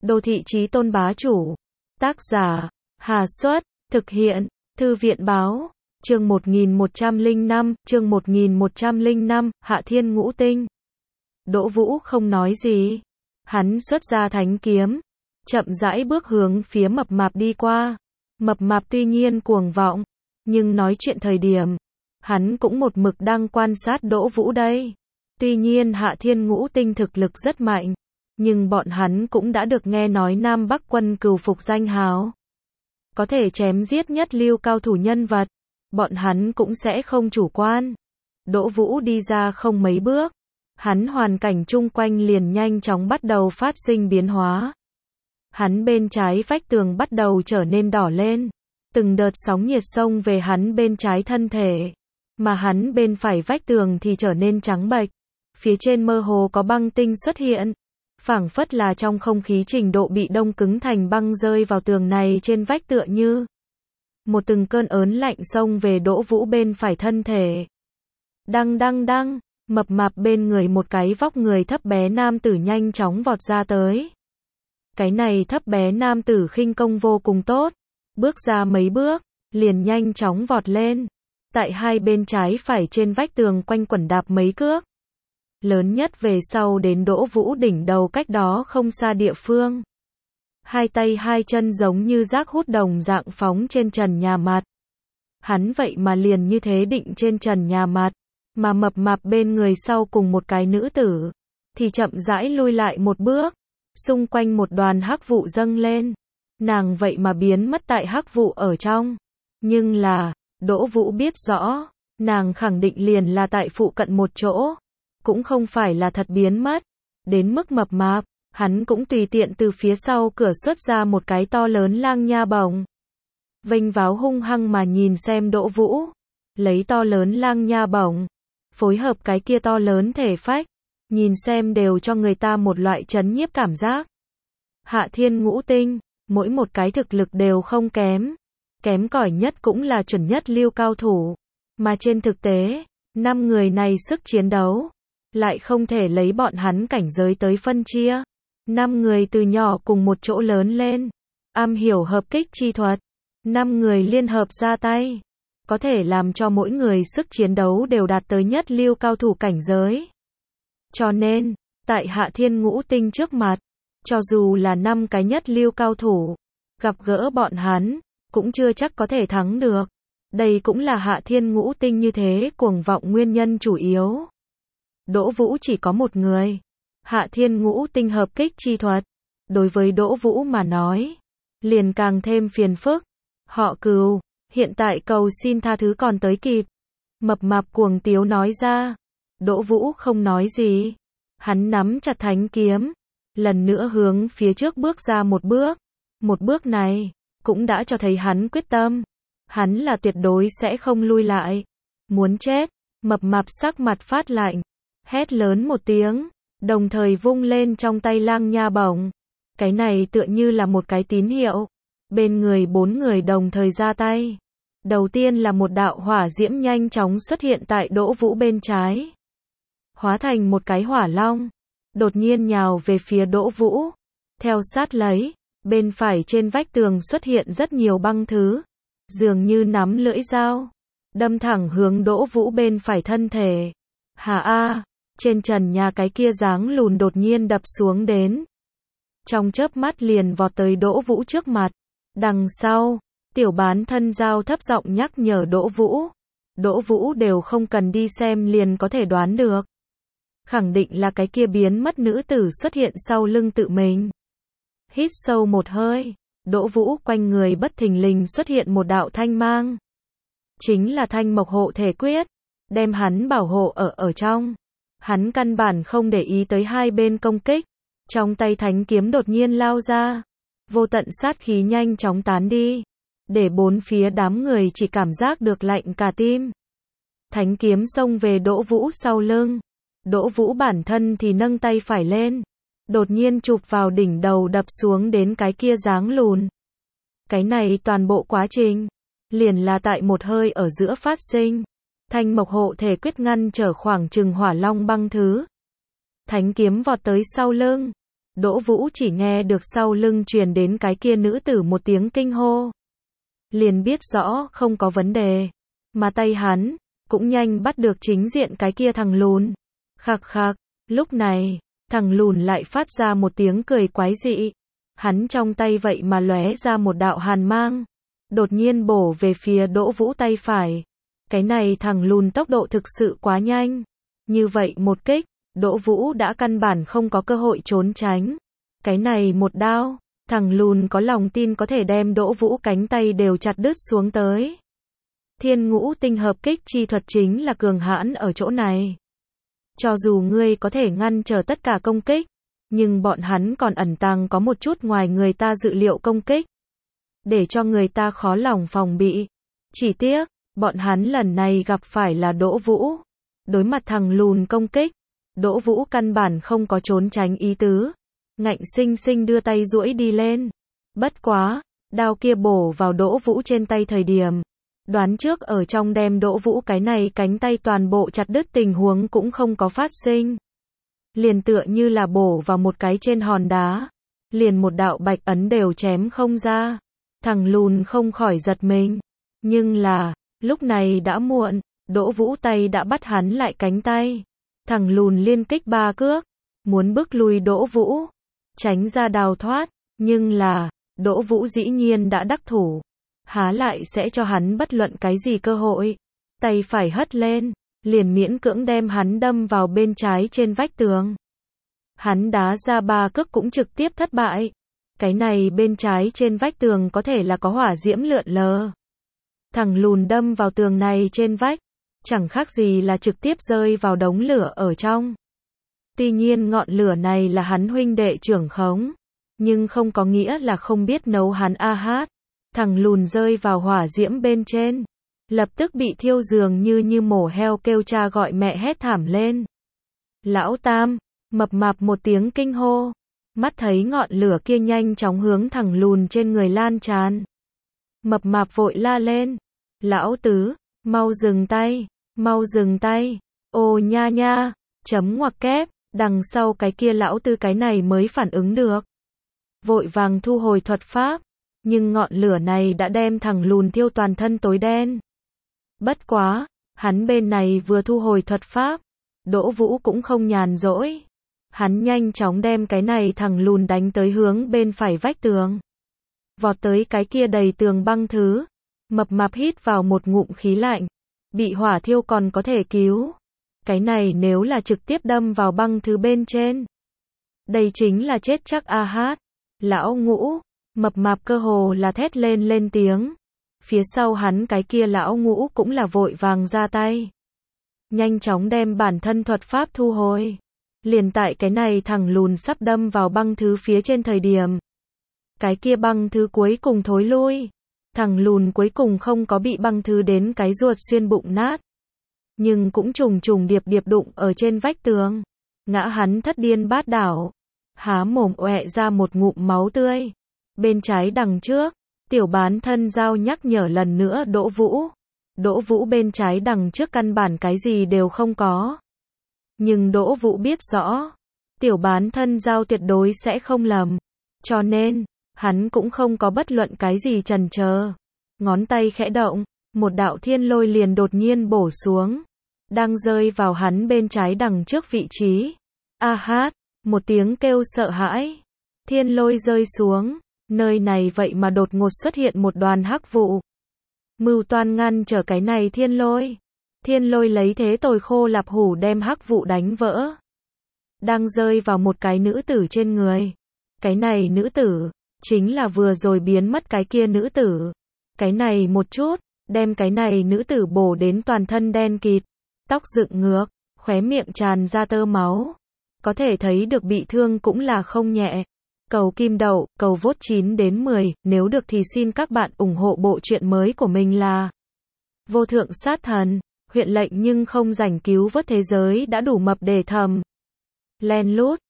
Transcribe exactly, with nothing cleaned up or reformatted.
Đô thị chí tôn bá chủ. Tác giả, Hà Xuất, thực hiện, Thư viện Báo, chương một nghìn một trăm lẻ năm, chương một nghìn một trăm lẻ năm, Hạ Thiên Ngũ Tinh. Đỗ Vũ không nói gì. Hắn xuất ra thánh kiếm, chậm rãi bước hướng phía mập mạp đi qua. Mập mạp tuy nhiên cuồng vọng, nhưng nói chuyện thời điểm, hắn cũng một mực đang quan sát Đỗ Vũ đây. Tuy nhiên Hạ Thiên Ngũ Tinh thực lực rất mạnh, nhưng bọn hắn cũng đã được nghe nói Nam Bắc quân cừu phục danh hào. Có thể chém giết nhất lưu cao thủ nhân vật, bọn hắn cũng sẽ không chủ quan. Đỗ Vũ đi ra không mấy bước, hắn hoàn cảnh chung quanh liền nhanh chóng bắt đầu phát sinh biến hóa. Hắn bên trái vách tường bắt đầu trở nên đỏ lên, từng đợt sóng nhiệt xông về hắn bên trái thân thể, mà hắn bên phải vách tường thì trở nên trắng bệch. Phía trên mơ hồ có băng tinh xuất hiện, phảng phất là trong không khí trình độ bị đông cứng thành băng rơi vào tường này trên vách tựa như một từng cơn ớn lạnh xông về Đỗ Vũ bên phải thân thể. Đăng đăng đăng, mập mạp bên người một cái vóc người thấp bé nam tử nhanh chóng vọt ra tới. Cái này thấp bé nam tử khinh công vô cùng tốt, bước ra mấy bước, liền nhanh chóng vọt lên. Tại hai bên trái phải trên vách tường quanh quẩn đạp mấy cước. Lớn nhất về sau đến Đỗ Vũ đỉnh đầu cách đó không xa địa phương. Hai tay hai chân giống như rác hút đồng dạng phóng trên trần nhà mặt. Hắn vậy mà liền như thế định trên trần nhà mặt, mà mập mạp bên người sau cùng một cái nữ tử, thì chậm rãi lui lại một bước, xung quanh một đoàn hắc vụ dâng lên. Nàng vậy mà biến mất tại hắc vụ ở trong. Nhưng là, Đỗ Vũ biết rõ, nàng khẳng định liền là tại phụ cận một chỗ. Cũng không phải là thật biến mất. Đến mức mập mạp, hắn cũng tùy tiện từ phía sau cửa xuất ra một cái to lớn lang nha bổng. Vênh váo hung hăng mà nhìn xem Đỗ Vũ. Lấy to lớn lang nha bổng, phối hợp cái kia to lớn thể phách, nhìn xem đều cho người ta một loại chấn nhiếp cảm giác. Hạ Thiên Ngũ Tinh, mỗi một cái thực lực đều không kém. Kém cỏi nhất cũng là chuẩn nhất lưu cao thủ. Mà trên thực tế, năm người này sức chiến đấu lại không thể lấy bọn hắn cảnh giới tới phân chia. Năm người từ nhỏ cùng một chỗ lớn lên, am hiểu hợp kích chi thuật. Năm người liên hợp ra tay, có thể làm cho mỗi người sức chiến đấu đều đạt tới nhất lưu cao thủ cảnh giới. Cho nên, tại Hạ Thiên Ngũ Tinh trước mặt, cho dù là năm cái nhất lưu cao thủ, gặp gỡ bọn hắn, cũng chưa chắc có thể thắng được. Đây cũng là Hạ Thiên Ngũ Tinh như thế cuồng vọng nguyên nhân chủ yếu. Đỗ Vũ chỉ có một người. Hạ Thiên Ngũ Tinh hợp kích chi thuật. Đối với Đỗ Vũ mà nói, liền càng thêm phiền phức. Họ Cừu, hiện tại cầu xin tha thứ còn tới kịp. Mập mạp cuồng tiếu nói ra. Đỗ Vũ không nói gì. Hắn nắm chặt thánh kiếm, lần nữa hướng phía trước bước ra một bước. Một bước này, cũng đã cho thấy hắn quyết tâm. Hắn là tuyệt đối sẽ không lui lại. Muốn chết, mập mạp sắc mặt phát lạnh. Hét lớn một tiếng, đồng thời vung lên trong tay lang nha bổng. Cái này tựa như là một cái tín hiệu. Bên người bốn người đồng thời ra tay. Đầu tiên là một đạo hỏa diễm nhanh chóng xuất hiện tại Đỗ Vũ bên trái. Hóa thành một cái hỏa long. Đột nhiên nhào về phía Đỗ Vũ. Theo sát lấy, bên phải trên vách tường xuất hiện rất nhiều băng thứ. Dường như nắm lưỡi dao. Đâm thẳng hướng Đỗ Vũ bên phải thân thể. Hà a! Trên trần nhà cái kia dáng lùn đột nhiên đập xuống đến. Trong chớp mắt liền vọt tới Đỗ Vũ trước mặt. Đằng sau, tiểu bán thân dao thấp giọng nhắc nhở Đỗ Vũ. Đỗ Vũ đều không cần đi xem liền có thể đoán được. Khẳng định là cái kia biến mất nữ tử xuất hiện sau lưng tự mình. Hít sâu một hơi, Đỗ Vũ quanh người bất thình lình xuất hiện một đạo thanh mang. Chính là Thanh Mộc Hộ Thể Quyết, đem hắn bảo hộ ở ở trong. Hắn căn bản không để ý tới hai bên công kích. Trong tay thánh kiếm đột nhiên lao ra. Vô tận sát khí nhanh chóng tán đi. Để bốn phía đám người chỉ cảm giác được lạnh cả tim. Thánh kiếm xông về Đỗ Vũ sau lưng. Đỗ Vũ bản thân thì nâng tay phải lên. Đột nhiên chụp vào đỉnh đầu đập xuống đến cái kia dáng lùn. Cái này toàn bộ quá trình, liền là tại một hơi ở giữa phát sinh. Thanh Mộc Hộ Thể Quyết ngăn trở khoảng chừng hỏa long băng thứ. Thánh kiếm vọt tới sau lưng. Đỗ Vũ chỉ nghe được sau lưng truyền đến cái kia nữ tử một tiếng kinh hô. Liền biết rõ không có vấn đề. Mà tay hắn, cũng nhanh bắt được chính diện cái kia thằng lùn. Khạc khạc, lúc này, thằng lùn lại phát ra một tiếng cười quái dị. Hắn trong tay vậy mà lóe ra một đạo hàn mang. Đột nhiên bổ về phía Đỗ Vũ tay phải. Cái này thằng lùn tốc độ thực sự quá nhanh. Như vậy một kích, Đỗ Vũ đã căn bản không có cơ hội trốn tránh. Cái này một đao, thằng lùn có lòng tin có thể đem Đỗ Vũ cánh tay đều chặt đứt xuống tới. Thiên ngũ tinh hợp kích chi thuật chính là cường hãn ở chỗ này. Cho dù ngươi có thể ngăn trở tất cả công kích, nhưng bọn hắn còn ẩn tàng có một chút ngoài người ta dự liệu công kích. Để cho người ta khó lòng phòng bị. Chỉ tiếc, bọn hắn lần này gặp phải là Đỗ Vũ. Đối mặt thằng lùn công kích, Đỗ Vũ căn bản không có trốn tránh ý tứ. Ngạnh sinh sinh đưa tay duỗi đi lên. Bất quá, đao kia bổ vào Đỗ Vũ trên tay thời điểm. Đoán trước ở trong đem Đỗ Vũ cái này cánh tay toàn bộ chặt đứt tình huống cũng không có phát sinh. Liền tựa như là bổ vào một cái trên hòn đá. Liền một đạo bạch ấn đều chém không ra. Thằng lùn không khỏi giật mình. Nhưng là, lúc này đã muộn, Đỗ Vũ tay đã bắt hắn lại cánh tay. Thằng lùn liên kích ba cước, muốn bước lui Đỗ Vũ, tránh ra đào thoát, nhưng là, Đỗ Vũ dĩ nhiên đã đắc thủ. Há lại sẽ cho hắn bất luận cái gì cơ hội. Tay phải hất lên, liền miễn cưỡng đem hắn đâm vào bên trái trên vách tường. Hắn đá ra ba cước cũng trực tiếp thất bại. Cái này bên trái trên vách tường có thể là có hỏa diễm lượn lờ. Thằng lùn đâm vào tường này trên vách, chẳng khác gì là trực tiếp rơi vào đống lửa ở trong. Tuy nhiên ngọn lửa này là hắn huynh đệ trưởng khống, nhưng không có nghĩa là không biết nấu hắn a hát. Thằng lùn rơi vào hỏa diễm bên trên, lập tức bị thiêu dường như như mổ heo kêu cha gọi mẹ hét thảm lên. Lão Tam, mập mạp một tiếng kinh hô, mắt thấy ngọn lửa kia nhanh chóng hướng thằng lùn trên người lan tràn. Mập mạp vội la lên, lão tứ, mau dừng tay, mau dừng tay, ô nha nha, chấm ngoặc kép, đằng sau cái kia lão tứ cái này mới phản ứng được. Vội vàng thu hồi thuật pháp, nhưng ngọn lửa này đã đem thằng lùn thiêu toàn thân tối đen. Bất quá, hắn bên này vừa thu hồi thuật pháp, Đỗ Vũ cũng không nhàn rỗi. Hắn nhanh chóng đem cái này thằng lùn đánh tới hướng bên phải vách tường. Vọt tới cái kia đầy tường băng thứ. Mập mạp hít vào một ngụm khí lạnh. Bị hỏa thiêu còn có thể cứu. Cái này nếu là trực tiếp đâm vào băng thứ bên trên. Đây chính là chết chắc a hát. Lão Ngũ, mập mạp cơ hồ là thét lên lên tiếng. Phía sau hắn cái kia lão Ngũ cũng là vội vàng ra tay. Nhanh chóng đem bản thân thuật pháp thu hồi. Liền tại cái này thằng lùn sắp đâm vào băng thứ phía trên thời điểm. Cái kia băng thứ cuối cùng thối lui. Thằng lùn cuối cùng không có bị băng thứ đến cái ruột xuyên bụng nát. Nhưng cũng trùng trùng điệp điệp đụng ở trên vách tường. Ngã hắn thất điên bát đảo. Há mồm ọe ra một ngụm máu tươi. Bên trái đằng trước, tiểu bán thân giao nhắc nhở lần nữa Đỗ Vũ. Đỗ Vũ bên trái đằng trước căn bản cái gì đều không có. Nhưng Đỗ Vũ biết rõ, tiểu bán thân giao tuyệt đối sẽ không lầm. Cho nên, hắn cũng không có bất luận cái gì chần chờ. Ngón tay khẽ động, một đạo thiên lôi liền đột nhiên bổ xuống. Đang rơi vào hắn bên trái đằng trước vị trí. A hát, một tiếng kêu sợ hãi. Thiên lôi rơi xuống, nơi này vậy mà đột ngột xuất hiện một đoàn hắc vụ. Mưu toan ngăn trở cái này thiên lôi. Thiên lôi lấy thế tồi khô lạp hủ đem hắc vụ đánh vỡ. Đang rơi vào một cái nữ tử trên người. Cái này nữ tử, chính là vừa rồi biến mất cái kia nữ tử. Cái này một chút, đem cái này nữ tử bổ đến toàn thân đen kịt. Tóc dựng ngược, khóe miệng tràn ra tơ máu. Có thể thấy được bị thương cũng là không nhẹ. Cầu kim đậu, cầu vote chín đến mười, nếu được thì xin các bạn ủng hộ bộ truyện mới của mình là Vô Thượng Sát Thần. Huyện lệnh nhưng không rảnh cứu vớt thế giới đã đủ mập để thầm. Len lút,